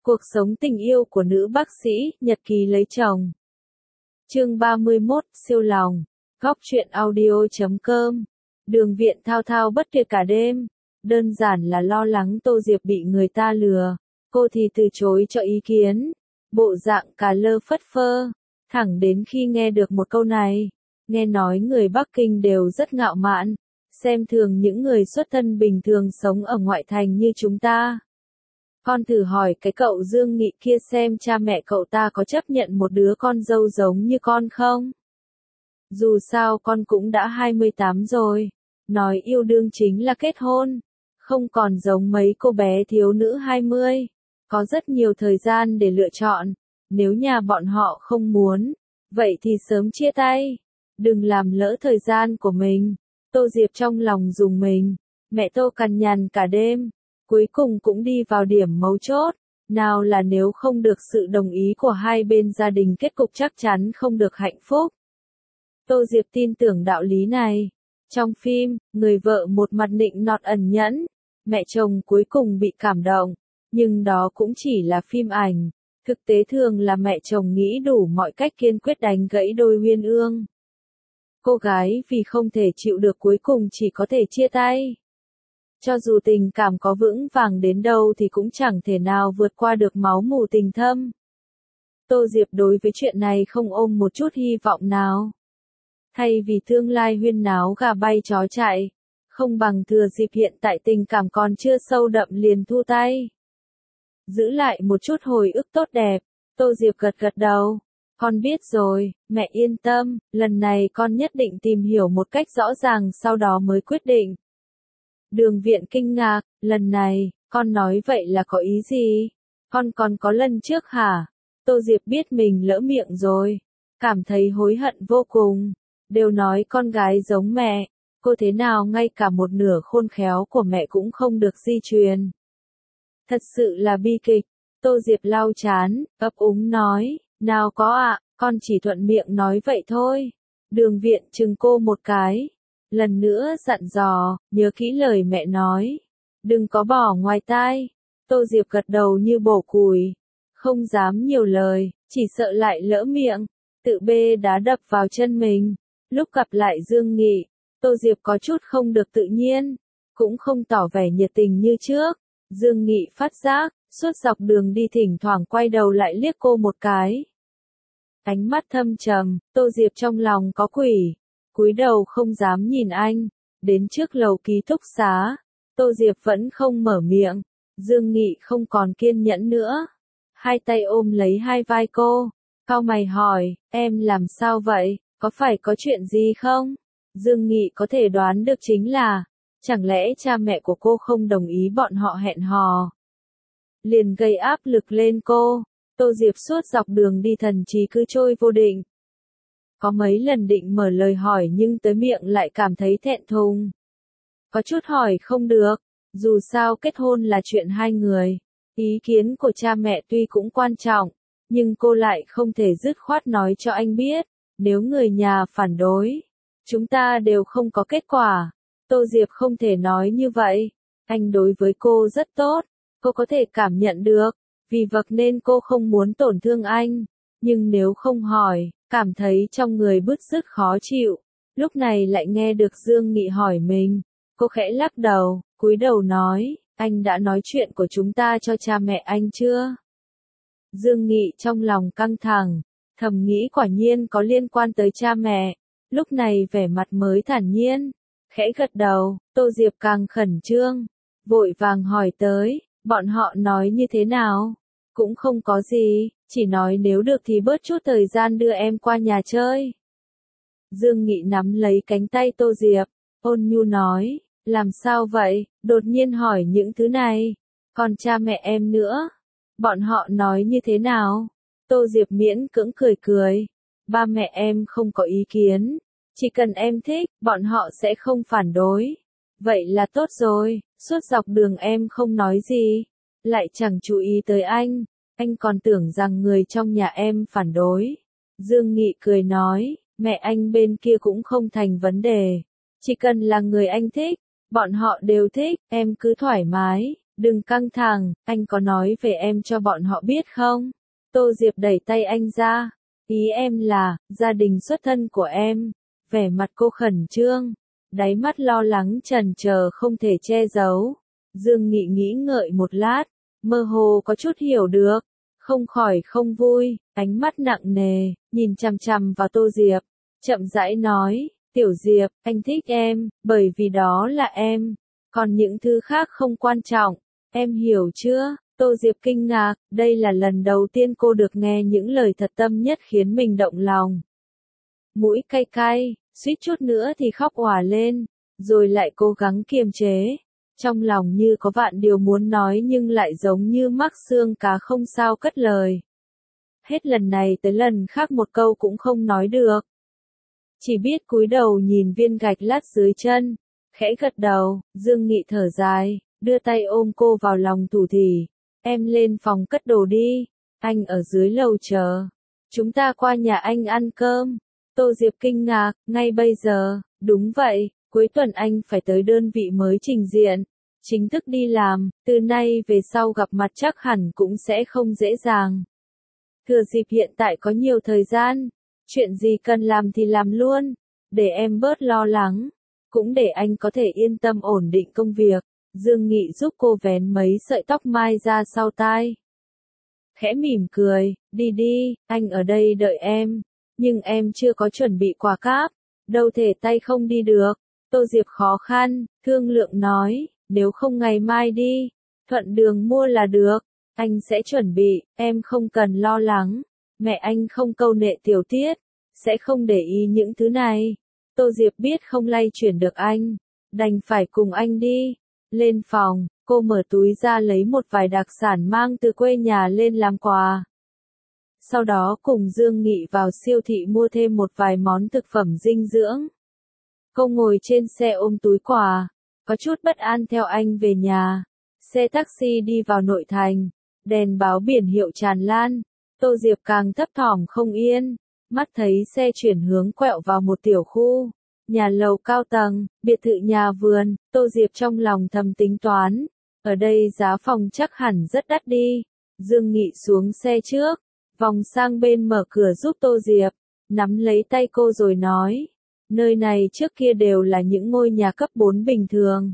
Cuộc sống tình yêu của nữ bác sĩ, nhật ký lấy chồng. Chương 31, siêu lòng. Góc truyện audio.com. Đường Viện thao thao bất tuyệt cả đêm. Đơn giản là lo lắng Tô Diệp bị người ta lừa. Cô thì từ chối cho ý kiến. Bộ dạng cà lơ phất phơ. Thẳng đến khi nghe được một câu này. Nghe nói người Bắc Kinh đều rất ngạo mạn. Xem thường những người xuất thân bình thường sống ở ngoại thành như chúng ta. Con thử hỏi cái cậu Dương Nghị kia xem cha mẹ cậu ta có chấp nhận một đứa con dâu giống như con không? Dù sao con cũng đã 28 rồi. Nói yêu đương chính là kết hôn. Không còn giống mấy cô bé thiếu nữ 20. Có rất nhiều thời gian để lựa chọn. Nếu nhà bọn họ không muốn, vậy thì sớm chia tay. Đừng làm lỡ thời gian của mình. Tô Diệp trong lòng dùng mình. Mẹ Tô cằn nhằn cả đêm. Cuối cùng cũng đi vào điểm mấu chốt. Nào là nếu không được sự đồng ý của hai bên gia đình kết cục chắc chắn không được hạnh phúc. Tô Diệp tin tưởng đạo lý này. Trong phim, người vợ một mặt nịnh nọt ẩn nhẫn. Mẹ chồng cuối cùng bị cảm động. Nhưng đó cũng chỉ là phim ảnh. Thực tế thường là mẹ chồng nghĩ đủ mọi cách kiên quyết đánh gãy đôi uyên ương. Cô gái vì không thể chịu được cuối cùng chỉ có thể chia tay. Cho dù tình cảm có vững vàng đến đâu thì cũng chẳng thể nào vượt qua được máu mù tình thâm. Tô Diệp đối với chuyện này không ôm một chút hy vọng nào. Thay vì tương lai huyên náo gà bay chó chạy, không bằng thừa dịp hiện tại tình cảm còn chưa sâu đậm liền thu tay. Giữ lại một chút hồi ức tốt đẹp, Tô Diệp gật gật đầu. Con biết rồi, mẹ yên tâm, lần này con nhất định tìm hiểu một cách rõ ràng sau đó mới quyết định. Đường Viện kinh ngạc, lần này, con nói vậy là có ý gì? Con còn có lần trước hả? Tô Diệp biết mình lỡ miệng rồi. Cảm thấy hối hận vô cùng. Đều nói con gái giống mẹ. Cô thế nào ngay cả một nửa khôn khéo của mẹ cũng không được di truyền. Thật sự là bi kịch. Tô Diệp lau chán, ấp úng nói, nào có ạ, con chỉ thuận miệng nói vậy thôi. Đường Viện chừng cô một cái. Lần nữa dặn dò, nhớ kỹ lời mẹ nói. Đừng có bỏ ngoài tai. Tô Diệp gật đầu như bổ củi. Không dám nhiều lời, chỉ sợ lại lỡ miệng. Tự bê đá đập vào chân mình. Lúc gặp lại Dương Nghị, Tô Diệp có chút không được tự nhiên. Cũng không tỏ vẻ nhiệt tình như trước. Dương Nghị phát giác, suốt dọc đường đi thỉnh thoảng quay đầu lại liếc cô một cái. Ánh mắt thâm trầm, Tô Diệp trong lòng có quỷ. Cúi đầu không dám nhìn anh. Đến trước lầu ký túc xá. Tô Diệp vẫn không mở miệng. Dương Nghị không còn kiên nhẫn nữa. Hai tay ôm lấy hai vai cô. Cau mày hỏi, em làm sao vậy? Có phải có chuyện gì không? Dương Nghị có thể đoán được chính là, chẳng lẽ cha mẹ của cô không đồng ý bọn họ hẹn hò? Liền gây áp lực lên cô. Tô Diệp suốt dọc đường đi thần trí cứ trôi vô định. Có mấy lần định mở lời hỏi nhưng tới miệng lại cảm thấy thẹn thùng. Có chút hỏi không được, dù sao kết hôn là chuyện hai người. Ý kiến của cha mẹ tuy cũng quan trọng, nhưng cô lại không thể dứt khoát nói cho anh biết. Nếu người nhà phản đối, chúng ta đều không có kết quả. Tô Diệp không thể nói như vậy. Anh đối với cô rất tốt, cô có thể cảm nhận được. Vì vậy nên cô không muốn tổn thương anh. Nhưng nếu không hỏi, cảm thấy trong người bứt rứt khó chịu. Lúc này lại nghe được Dương Nghị hỏi mình. Cô khẽ lắc đầu, cúi đầu nói, anh đã nói chuyện của chúng ta cho cha mẹ anh chưa? Dương Nghị trong lòng căng thẳng, thầm nghĩ quả nhiên có liên quan tới cha mẹ. Lúc này vẻ mặt mới thản nhiên, khẽ gật đầu. Tô Diệp càng khẩn trương, vội vàng hỏi tới, bọn họ nói như thế nào? Cũng không có gì, chỉ nói nếu được thì bớt chút thời gian đưa em qua nhà chơi. Dương Nghị nắm lấy cánh tay Tô Diệp, ôn nhu nói, làm sao vậy, đột nhiên hỏi những thứ này. Còn cha mẹ em nữa, bọn họ nói như thế nào? Tô Diệp miễn cưỡng cười cười, ba mẹ em không có ý kiến, chỉ cần em thích, bọn họ sẽ không phản đối. Vậy là tốt rồi, suốt dọc đường em không nói gì, lại chẳng chú ý tới anh còn tưởng rằng người trong nhà em phản đối. Dương Nghị cười nói, mẹ anh bên kia cũng không thành vấn đề, chỉ cần là người anh thích, bọn họ đều thích, em cứ thoải mái, Đừng căng thẳng, anh có nói về em cho bọn họ biết không? Tô Diệp đẩy tay anh ra. Ý em là, gia đình xuất thân của em. Vẻ mặt cô khẩn trương, đáy mắt lo lắng trần chờ không thể che giấu. Dương Nghị nghĩ ngợi một lát, mơ hồ có chút hiểu được, không khỏi không vui, ánh mắt nặng nề, nhìn chằm chằm vào Tô Diệp, chậm rãi nói, Tiểu Diệp, anh thích em, bởi vì đó là em, còn những thứ khác không quan trọng, em hiểu chưa? Tô Diệp kinh ngạc, đây là lần đầu tiên cô được nghe những lời thật tâm nhất khiến mình động lòng. Mũi cay cay, suýt chút nữa thì khóc òa lên, rồi lại cố gắng kiềm chế. Trong lòng như có vạn điều muốn nói nhưng lại giống như mắc xương cá không sao cất lời. Hết lần này tới lần khác một câu cũng không nói được. Chỉ biết cúi đầu nhìn viên gạch lát dưới chân, khẽ gật đầu, Dương Nghị thở dài, đưa tay ôm cô vào lòng thủ thỉ. Em lên phòng cất đồ đi, anh ở dưới lầu chờ. Chúng ta qua nhà anh ăn cơm. Tô Diệp kinh ngạc, ngay bây giờ, đúng vậy, cuối tuần anh phải tới đơn vị mới trình diện. Chính thức đi làm, từ nay về sau gặp mặt chắc hẳn cũng sẽ không dễ dàng. Thừa dịp hiện tại có nhiều thời gian, chuyện gì cần làm thì làm luôn, để em bớt lo lắng, cũng để anh có thể yên tâm ổn định công việc. Dương Nghị giúp cô vén mấy sợi tóc mai ra sau tai. Khẽ mỉm cười, đi đi, anh ở đây đợi em, nhưng em chưa có chuẩn bị quà cáp, đâu thể tay không đi được. Tô Diệp khó khăn, thương lượng nói, nếu không ngày mai đi, thuận đường mua là được, anh sẽ chuẩn bị, em không cần lo lắng, mẹ anh không câu nệ tiểu tiết, sẽ không để ý những thứ này. Tô Diệp biết không lay chuyển được anh, đành phải cùng anh đi. Lên phòng, cô mở túi ra lấy một vài đặc sản mang từ quê nhà lên làm quà. Sau đó cùng Dương Nghị vào siêu thị mua thêm một vài món thực phẩm dinh dưỡng. Cô ngồi trên xe ôm túi quà, có chút bất an theo anh về nhà. Xe taxi đi vào nội thành, đèn báo biển hiệu tràn lan. Tô Diệp càng thấp thỏm không yên, mắt thấy xe chuyển hướng quẹo vào một tiểu khu. Nhà lầu cao tầng, biệt thự nhà vườn, Tô Diệp trong lòng thầm tính toán. Ở đây giá phòng chắc hẳn rất đắt đi. Dương Nghị xuống xe trước, vòng sang bên mở cửa giúp Tô Diệp, nắm lấy tay cô rồi nói. Nơi này trước kia đều là những ngôi nhà cấp 4 bình thường.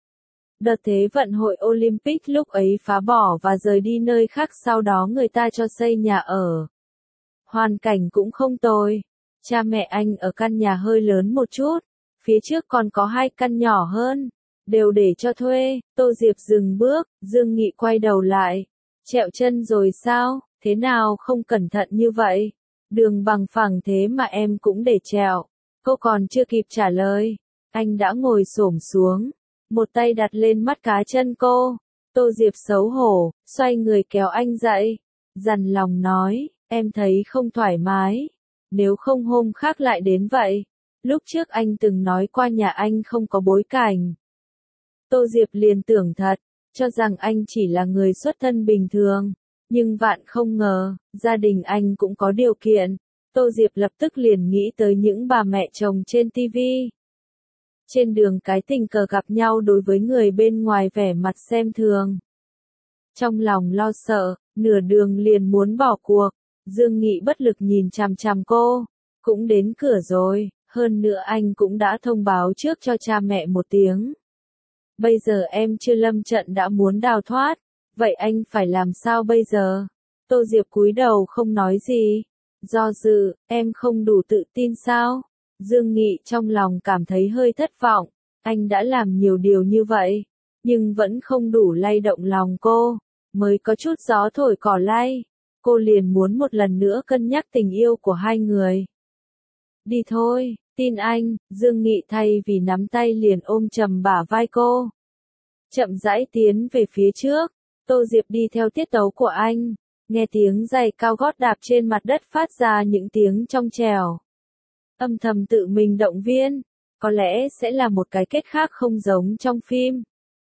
Đợt Thế vận hội Olympic lúc ấy phá bỏ và rời đi nơi khác, sau đó người ta cho xây nhà ở. Hoàn cảnh cũng không tồi. Cha mẹ anh ở căn nhà hơi lớn một chút, phía trước còn có 2 căn nhỏ hơn, đều để cho thuê. Tô Diệp dừng bước, Dương Nghị quay đầu lại. Trẹo chân rồi sao, thế nào không cẩn thận như vậy? Đường bằng phẳng thế mà em cũng để trẹo. Cô còn chưa kịp trả lời, anh đã ngồi xổm xuống, một tay đặt lên mắt cá chân cô. Tô Diệp xấu hổ, xoay người kéo anh dậy, dằn lòng nói, em thấy không thoải mái. Nếu không hôm khác lại đến vậy. Lúc trước anh từng nói qua nhà anh không có bối cảnh. Tô Diệp liền tưởng thật, cho rằng anh chỉ là người xuất thân bình thường. Nhưng vạn không ngờ, gia đình anh cũng có điều kiện. Tô Diệp lập tức liền nghĩ tới những bà mẹ chồng trên TV. Trên đường cái tình cờ gặp nhau đối với người bên ngoài vẻ mặt xem thường. Trong lòng lo sợ, nửa đường liền muốn bỏ cuộc. Dương Nghị bất lực nhìn chằm chằm cô, cũng đến cửa rồi, hơn nữa anh cũng đã thông báo trước cho cha mẹ một tiếng. Bây giờ em chưa lâm trận đã muốn đào thoát, vậy anh phải làm sao bây giờ? Tô Diệp cúi đầu không nói gì, do dự, em không đủ tự tin sao? Dương Nghị trong lòng cảm thấy hơi thất vọng, anh đã làm nhiều điều như vậy, nhưng vẫn không đủ lay động lòng cô, mới có chút gió thổi cỏ lay. Cô liền muốn một lần nữa cân nhắc tình yêu của hai người. Đi thôi, tin anh, Dương Nghị thay vì nắm tay liền ôm chầm bả vai cô. Chậm rãi tiến về phía trước, Tô Diệp đi theo tiết tấu của anh, nghe tiếng giày cao gót đạp trên mặt đất phát ra những tiếng trong trẻo. Âm thầm tự mình động viên, có lẽ sẽ là một cái kết khác không giống trong phim.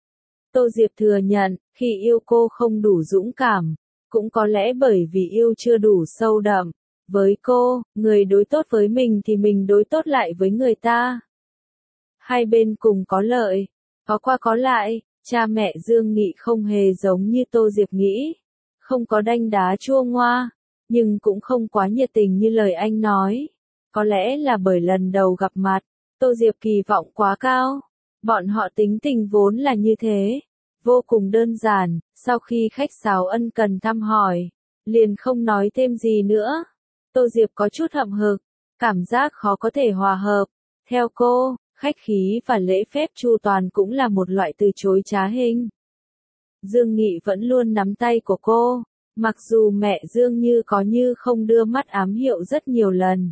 Tô Diệp thừa nhận, khi yêu cô không đủ dũng cảm. Cũng có lẽ bởi vì yêu chưa đủ sâu đậm. Với cô, người đối tốt với mình thì mình đối tốt lại với người ta. Hai bên cùng có lợi, có qua có lại, Cha mẹ Dương Nghị không hề giống như Tô Diệp nghĩ, không có đanh đá chua ngoa, nhưng cũng không quá nhiệt tình như lời anh nói. Có lẽ là bởi lần đầu gặp mặt, Tô Diệp kỳ vọng quá cao. Bọn họ tính tình vốn là như thế, vô cùng đơn giản, sau khi khách sáo ân cần thăm hỏi, liền không nói thêm gì nữa. Tô Diệp có chút hậm hực, cảm giác khó có thể hòa hợp. Theo cô, khách khí và lễ phép chu toàn cũng là một loại từ chối trá hình. Dương Nghị vẫn luôn nắm tay của cô, mặc dù mẹ Dương Như có như không đưa mắt ám hiệu rất nhiều lần.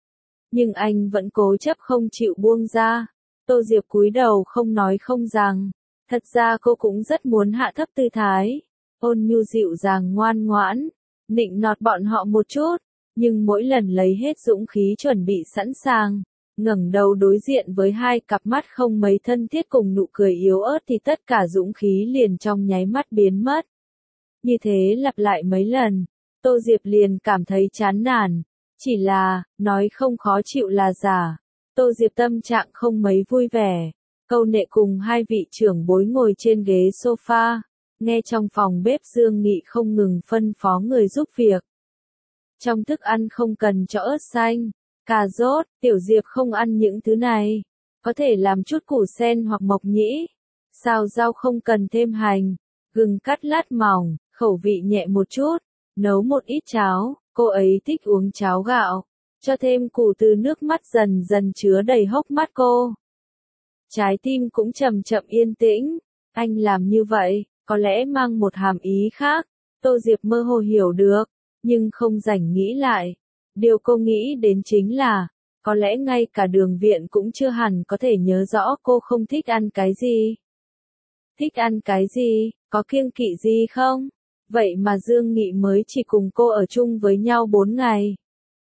Nhưng anh vẫn cố chấp không chịu buông ra. Tô Diệp cúi đầu không nói không rằng. Thật ra cô cũng rất muốn hạ thấp tư thái, ôn nhu dịu dàng ngoan ngoãn, nịnh nọt bọn họ một chút, nhưng mỗi lần lấy hết dũng khí chuẩn bị sẵn sàng, ngẩng đầu đối diện với hai cặp mắt không mấy thân thiết cùng nụ cười yếu ớt thì tất cả dũng khí liền trong nháy mắt biến mất. Như thế lặp lại mấy lần, Tô Diệp liền cảm thấy chán nản, chỉ là, nói không khó chịu là giả. Tô Diệp tâm trạng không mấy vui vẻ. Câu nệ cùng hai vị trưởng bối ngồi trên ghế sofa, nghe trong phòng bếp Dương Nghị không ngừng phân phó người giúp việc. Trong thức ăn không cần cho ớt xanh, cà rốt, Tiểu Diệp không ăn những thứ này. Có thể làm chút củ sen hoặc mộc nhĩ. Xào rau không cần thêm hành, gừng cắt lát mỏng, khẩu vị nhẹ một chút. Nấu một ít cháo, cô ấy thích uống cháo gạo. Cho thêm củ từ nước mắt dần dần chứa đầy hốc mắt cô. Trái tim cũng chậm chậm yên tĩnh. Anh làm như vậy, có lẽ mang một hàm ý khác. Tô Diệp mơ hồ hiểu được, nhưng không rảnh nghĩ lại. Điều cô nghĩ đến chính là, có lẽ ngay cả Đường Viện cũng chưa hẳn có thể nhớ rõ cô không thích ăn cái gì. Thích ăn cái gì, có kiêng kỵ gì không? Vậy mà Dương Nghị mới chỉ cùng cô ở chung với nhau 4 ngày.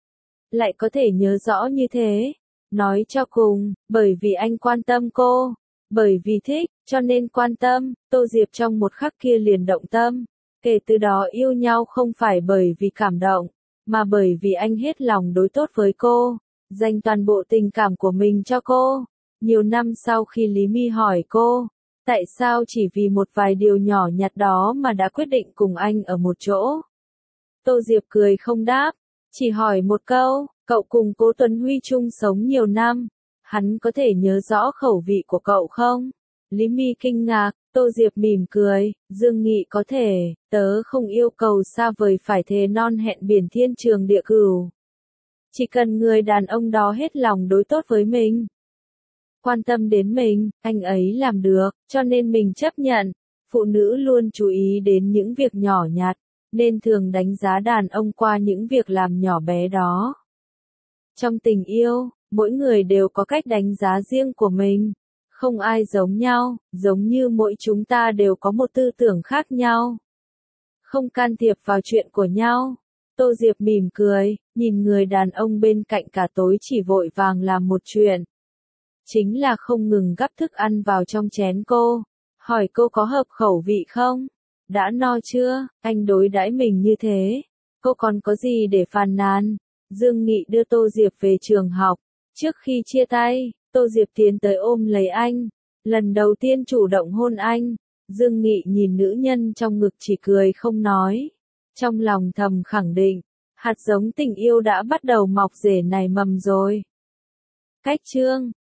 Lại có thể nhớ rõ như thế. Nói cho cùng, bởi vì anh quan tâm cô, bởi vì thích, cho nên quan tâm. Tô Diệp trong một khắc kia liền động tâm. Kể từ đó yêu nhau không phải bởi vì cảm động, mà bởi vì anh hết lòng đối tốt với cô, dành toàn bộ tình cảm của mình cho cô. Nhiều năm sau khi Lý My hỏi cô, tại sao chỉ vì một vài điều nhỏ nhặt đó mà đã quyết định cùng anh ở một chỗ? Tô Diệp cười không đáp, chỉ hỏi một câu, cậu cùng Cố Tuấn Huy chung sống nhiều năm, hắn có thể nhớ rõ khẩu vị của cậu không? Lý My kinh ngạc, Tô Diệp mỉm cười, Dương Nghị có thể, tớ không yêu cầu xa vời phải thề non hẹn biển thiên trường địa cửu. Chỉ cần người đàn ông đó hết lòng đối tốt với mình, quan tâm đến mình, anh ấy làm được, cho nên mình chấp nhận. Phụ nữ luôn chú ý đến những việc nhỏ nhặt, nên thường đánh giá đàn ông qua những việc làm nhỏ bé đó. Trong tình yêu, mỗi người đều có cách đánh giá riêng của mình. Không ai giống nhau, giống như mỗi chúng ta đều có một tư tưởng khác nhau. Không can thiệp vào chuyện của nhau. Tô Diệp mỉm cười, nhìn người đàn ông bên cạnh cả tối chỉ vội vàng làm một chuyện. Chính là không ngừng gắp thức ăn vào trong chén cô. Hỏi cô có hợp khẩu vị không? Đã no chưa? Anh đối đãi mình như thế. Cô còn có gì để phàn nàn? Dương Nghị đưa Tô Diệp về trường học. Trước khi chia tay, Tô Diệp tiến tới ôm lấy anh. Lần đầu tiên chủ động hôn anh. Dương Nghị nhìn nữ nhân trong ngực chỉ cười không nói. Trong lòng thầm khẳng định, hạt giống tình yêu đã bắt đầu mọc rễ nảy mầm rồi. Cách chương